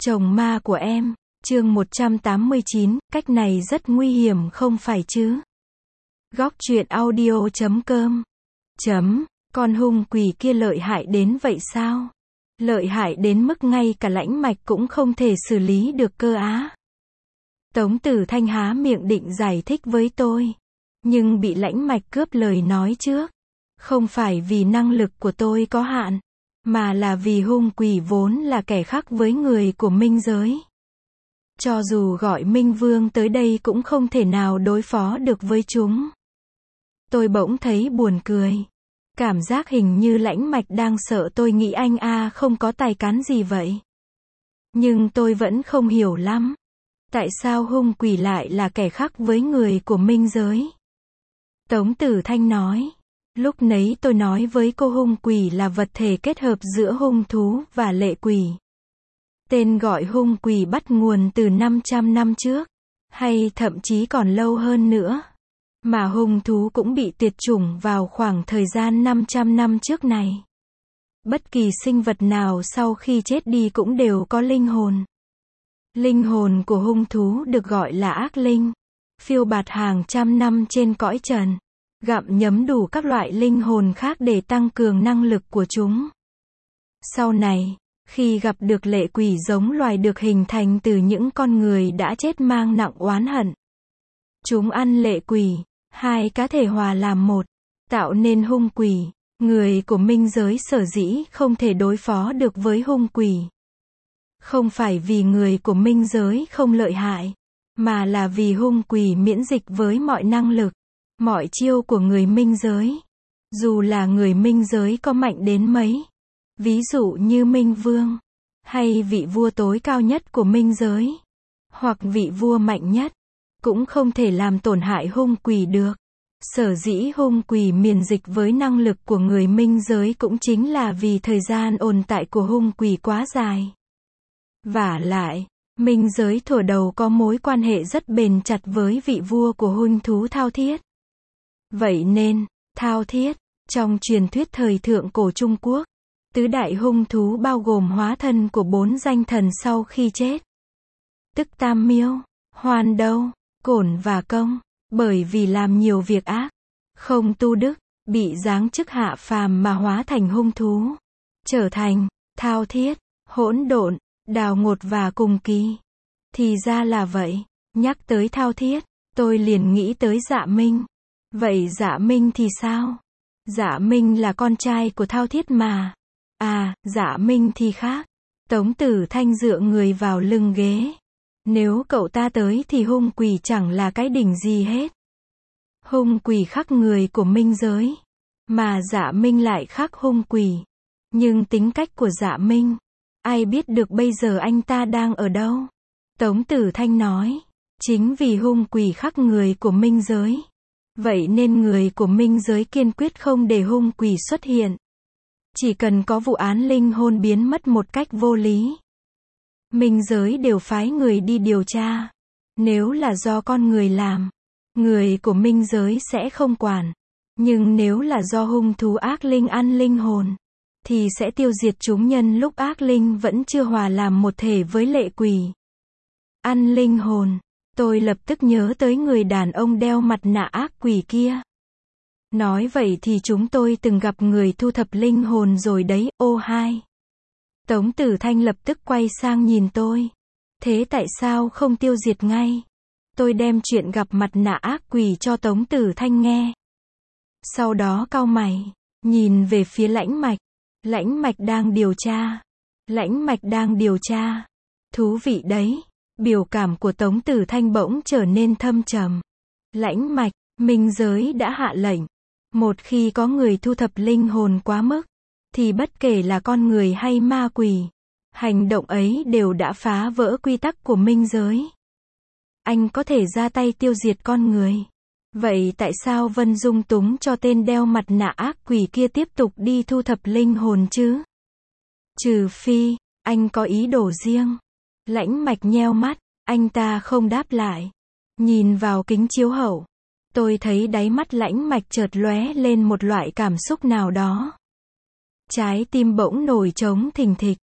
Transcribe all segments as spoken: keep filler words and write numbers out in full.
Chồng ma của em, chương một trăm tám mươi chín, cách này rất nguy hiểm không phải chứ? Góc truyện audio chấm com chấm, con hung quỷ kia lợi hại đến vậy sao? Lợi hại đến mức ngay cả lãnh mạch cũng không thể xử lý được cơ á. Tống Tử Thanh há miệng định giải thích với tôi, nhưng bị lãnh mạch cướp lời nói trước. Không phải vì năng lực của tôi có hạn, mà là vì hung quỷ vốn là kẻ khác với người của minh giới. Cho dù gọi Minh Vương tới đây cũng không thể nào đối phó được với chúng. Tôi bỗng thấy buồn cười. Cảm giác hình như lãnh mạch đang sợ tôi nghĩ anh a không có tài cán gì vậy. Nhưng tôi vẫn không hiểu lắm. Tại sao hung quỷ lại là kẻ khác với người của minh giới? Tống Tử Thanh nói. Lúc nấy tôi nói với cô hung quỷ là vật thể kết hợp giữa hung thú và lệ quỷ. Tên gọi hung quỷ bắt nguồn từ năm trăm năm trước, hay thậm chí còn lâu hơn nữa. Mà hung thú cũng bị tuyệt chủng vào khoảng thời gian năm trăm năm trước này. Bất kỳ sinh vật nào sau khi chết đi cũng đều có linh hồn. Linh hồn của hung thú được gọi là ác linh, phiêu bạt hàng trăm năm trên cõi trần, gặm nhấm đủ các loại linh hồn khác để tăng cường năng lực của chúng. Sau này, khi gặp được lệ quỷ giống loài được hình thành từ những con người đã chết mang nặng oán hận, chúng ăn lệ quỷ, hai cá thể hòa làm một, tạo nên hung quỷ. Người của minh giới sở dĩ không thể đối phó được với hung quỷ. Không phải vì người của minh giới không lợi hại, mà là vì hung quỷ miễn dịch với mọi năng lực, mọi chiêu của người minh giới. Dù là người minh giới có mạnh đến mấy, ví dụ như Minh Vương, hay vị vua tối cao nhất của minh giới, hoặc vị vua mạnh nhất, cũng không thể làm tổn hại hung quỷ được. Sở dĩ hung quỷ miễn dịch với năng lực của người minh giới cũng chính là vì thời gian tồn tại của hung quỷ quá dài. Vả lại, minh giới thuở đầu có mối quan hệ rất bền chặt với vị vua của hung thú Thao Thiết. Vậy nên, Thao Thiết, trong truyền thuyết thời thượng cổ Trung Quốc, tứ đại hung thú bao gồm hóa thân của bốn danh thần sau khi chết. Tức Tam Miêu, Hoan Đâu, Cổn và Công. Bởi vì làm nhiều việc ác, không tu đức, bị giáng chức hạ phàm mà hóa thành hung thú. Trở thành Thao Thiết, Hỗn Độn, Đào Ngột và Cùng Kỳ. Thì ra là vậy. Nhắc tới Thao Thiết, tôi liền nghĩ tới Dạ Minh. Vậy Dạ Minh thì sao? Dạ Minh là con trai của Thao Thiết mà. À, Dạ Minh thì khác. Tống Tử Thanh dựa người vào lưng ghế. Nếu cậu ta tới thì hung quỷ chẳng là cái đỉnh gì hết. Hung quỷ khác người của minh giới, mà Dạ Minh lại khác hung quỷ. Nhưng tính cách của Dạ Minh, ai biết được bây giờ anh ta đang ở đâu? Tống Tử Thanh nói, chính vì hung quỷ khác người của minh giới. Vậy nên người của minh giới kiên quyết không để hung quỷ xuất hiện. Chỉ cần có vụ án linh hồn biến mất một cách vô lý, minh giới đều phái người đi điều tra. Nếu là do con người làm, người của minh giới sẽ không quản. Nhưng nếu là do hung thú ác linh ăn linh hồn, thì sẽ tiêu diệt chúng nhân lúc ác linh vẫn chưa hòa làm một thể với lệ quỷ. Ăn linh hồn, tôi lập tức nhớ tới người đàn ông đeo mặt nạ ác quỷ kia. Nói vậy thì chúng tôi từng gặp người thu thập linh hồn rồi đấy, ô hai. Tống Tử Thanh lập tức quay sang nhìn tôi. Thế tại sao không tiêu diệt ngay? Tôi đem chuyện gặp mặt nạ ác quỷ cho Tống Tử Thanh nghe. Sau đó cau mày, nhìn về phía lãnh mạch. Lãnh mạch đang điều tra. Lãnh mạch đang điều tra. Thú vị đấy. Biểu cảm của Tống Tử Thanh bỗng trở nên thâm trầm. Lãnh mạch, minh giới đã hạ lệnh. Một khi có người thu thập linh hồn quá mức, thì bất kể là con người hay ma quỷ, hành động ấy đều đã phá vỡ quy tắc của minh giới. Anh có thể ra tay tiêu diệt con người. Vậy tại sao Vân dung túng cho tên đeo mặt nạ ác quỷ kia tiếp tục đi thu thập linh hồn chứ? Trừ phi, anh có ý đồ riêng. Lãnh mạch nheo mắt, anh ta không đáp lại. Nhìn vào kính chiếu hậu, tôi thấy đáy mắt lãnh mạch chợt lóe lên một loại cảm xúc nào đó. Trái tim bỗng nổi trống thình thịch.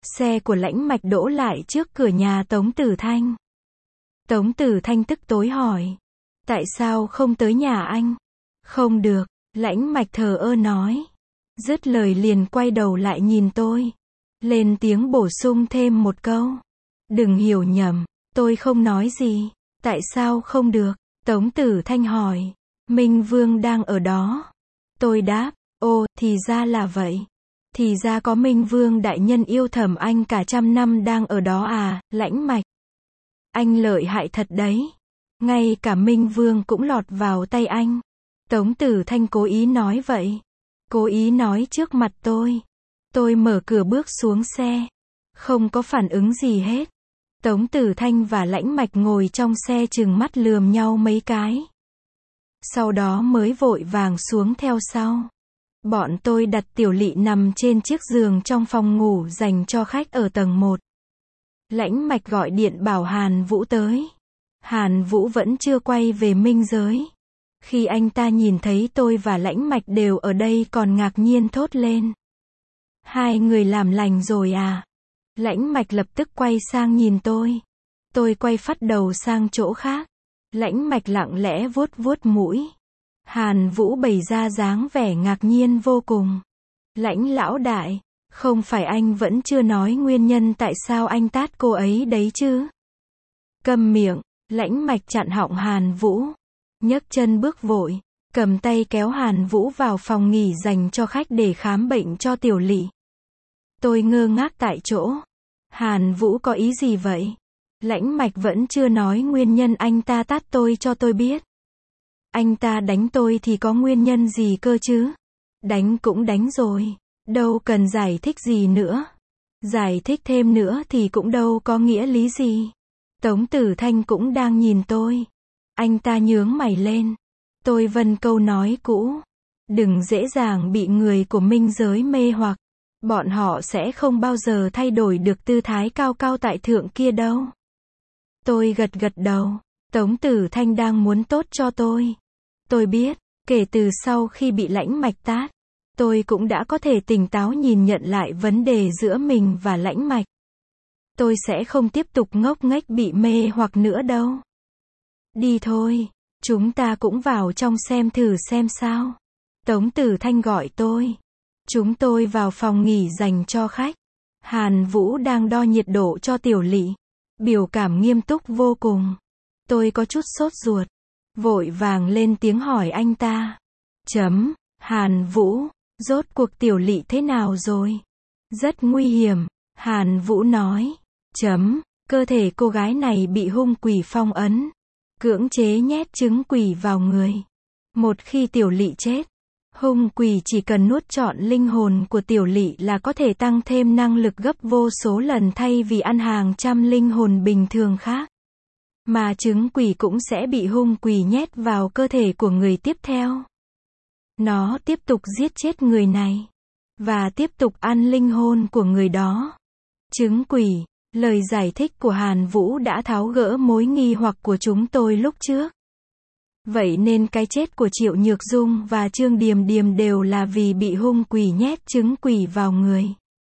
xe của Lãnh Mạch đỗ lại trước cửa nhà Tống Tử Thanh. Tống Tử Thanh tức tối hỏi. Tại sao không tới nhà anh? Không được, Lãnh Mạch thờ ơ nói. Dứt lời liền quay đầu lại nhìn tôi. Lên tiếng bổ sung thêm một câu. Đừng hiểu nhầm, tôi không nói gì. Tại sao không được? Tống Tử Thanh hỏi. Minh Vương đang ở đó. Tôi đáp, ô, thì ra là vậy. Thì ra có Minh Vương đại nhân yêu thầm anh cả trăm năm đang ở đó à, Lãnh Mạch. Anh lợi hại thật đấy. Ngay cả Minh Vương cũng lọt vào tay anh. Tống Tử Thanh cố ý nói vậy. Cố ý nói trước mặt tôi. Tôi mở cửa bước xuống xe. Không có phản ứng gì hết. Tống Tử Thanh và Lãnh Mạch ngồi trong xe trừng mắt lườm nhau mấy cái. Sau đó mới vội vàng xuống theo sau. Bọn tôi đặt Tiểu Lị nằm trên chiếc giường trong phòng ngủ dành cho khách ở tầng một. Lãnh Mạch gọi điện bảo Hàn Vũ tới. Hàn Vũ vẫn chưa quay về Minh Giới. Khi anh ta nhìn thấy tôi và Lãnh Mạch đều ở đây còn ngạc nhiên thốt lên. Hai người làm lành rồi à? Lãnh Mạch lập tức quay sang nhìn tôi. Tôi quay phắt đầu sang chỗ khác. Lãnh Mạch lặng lẽ vuốt vuốt mũi. Hàn Vũ bày ra dáng vẻ ngạc nhiên vô cùng. Lãnh lão đại, không phải anh vẫn chưa nói nguyên nhân tại sao anh tát cô ấy đấy chứ? Câm miệng, Lãnh Mạch chặn họng Hàn Vũ. Nhấc chân bước vội, cầm tay kéo Hàn Vũ vào phòng nghỉ dành cho khách để khám bệnh cho Tiểu Lị. Tôi ngơ ngác tại chỗ. Hàn Vũ có ý gì vậy? Lãnh Mạch vẫn chưa nói nguyên nhân anh ta tát tôi cho tôi biết. Anh ta đánh tôi thì có nguyên nhân gì cơ chứ? Đánh cũng đánh rồi. Đâu cần giải thích gì nữa. Giải thích thêm nữa thì cũng đâu có nghĩa lý gì. Tống Tử Thanh cũng đang nhìn tôi. Anh ta nhướng mày lên. Tôi vần câu nói cũ. Đừng dễ dàng bị người của Minh Giới mê hoặc. Bọn họ sẽ không bao giờ thay đổi được tư thái cao cao tại thượng kia đâu. Tôi gật gật đầu. Tống Tử Thanh đang muốn tốt cho tôi. Tôi biết, kể từ sau khi bị Lãnh Mạch tát, tôi cũng đã có thể tỉnh táo nhìn nhận lại vấn đề giữa mình và Lãnh Mạch. Tôi sẽ không tiếp tục ngốc nghếch bị mê hoặc nữa đâu. Đi thôi, chúng ta cũng vào trong xem thử xem sao. Tống Tử Thanh gọi tôi. Chúng tôi vào phòng nghỉ dành cho khách. Hàn Vũ đang đo nhiệt độ cho Tiểu Lị. Biểu cảm nghiêm túc vô cùng. Tôi có chút sốt ruột. Vội vàng lên tiếng hỏi anh ta. Chấm, Hàn Vũ, rốt cuộc Tiểu Lị thế nào rồi? Rất nguy hiểm, Hàn Vũ nói. Chấm, cơ thể cô gái này bị hung quỷ phong ấn. Cưỡng chế nhét trứng quỷ vào người. Một khi Tiểu Lị chết, hung quỷ chỉ cần nuốt trọn linh hồn của Tiểu Lị là có thể tăng thêm năng lực gấp vô số lần thay vì ăn hàng trăm linh hồn bình thường khác. Mà trứng quỷ cũng sẽ bị hung quỷ nhét vào cơ thể của người tiếp theo. Nó tiếp tục giết chết người này. Và tiếp tục ăn linh hồn của người đó. Trứng quỷ, lời giải thích của Hàn Vũ đã tháo gỡ mối nghi hoặc của chúng tôi lúc trước. Vậy nên cái chết của Triệu Nhược Dung và Trương Điềm Điềm đều là vì bị hung quỷ nhét trứng quỷ vào người.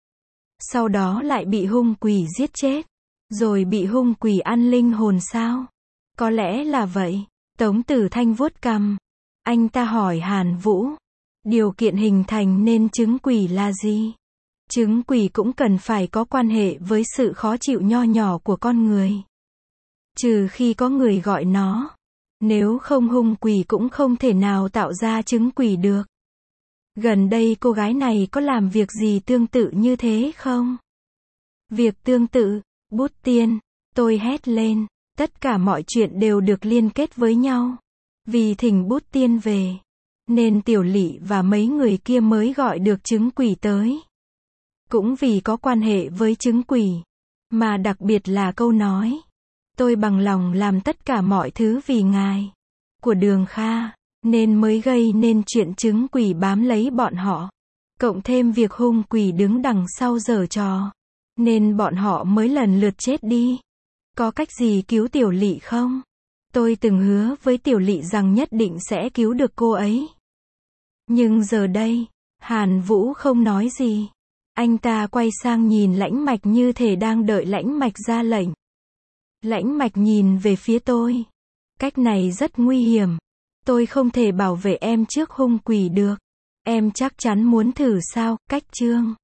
Sau đó lại bị hung quỷ giết chết. Rồi bị hung quỷ ăn linh hồn sao? Có lẽ là vậy. Tống Tử Thanh vuốt cằm. Anh ta hỏi Hàn Vũ. Điều kiện hình thành nên trứng quỷ là gì? Trứng quỷ cũng cần phải có quan hệ với sự khó chịu nho nhỏ của con người. Trừ khi có người gọi nó. Nếu không hung quỷ cũng không thể nào tạo ra trứng quỷ được. Gần đây cô gái này có làm việc gì tương tự như thế không? Việc tương tự, Bút Tiên. Tôi hét lên. Tất cả mọi chuyện đều được liên kết với nhau. Vì thỉnh Bút Tiên về. Nên Tiểu Lị và mấy người kia mới gọi được trứng quỷ tới. Cũng vì có quan hệ với trứng quỷ. Mà đặc biệt là câu nói. Tôi bằng lòng làm tất cả mọi thứ vì ngài. Của Đường Kha. Nên mới gây nên chuyện trứng quỷ bám lấy bọn họ. Cộng thêm việc hung quỷ đứng đằng sau giở trò. Nên bọn họ mới lần lượt chết đi. Có cách gì cứu Tiểu Lị không? Tôi từng hứa với Tiểu Lị rằng nhất định sẽ cứu được cô ấy. Nhưng giờ đây, Hàn Vũ không nói gì. Anh ta quay sang nhìn Lãnh Mạch như thể đang đợi Lãnh Mạch ra lệnh. Lãnh Mạch nhìn về phía tôi. Cách này rất nguy hiểm. Tôi không thể bảo vệ em trước hung quỷ được. Em chắc chắn muốn thử sao, Cách Trương?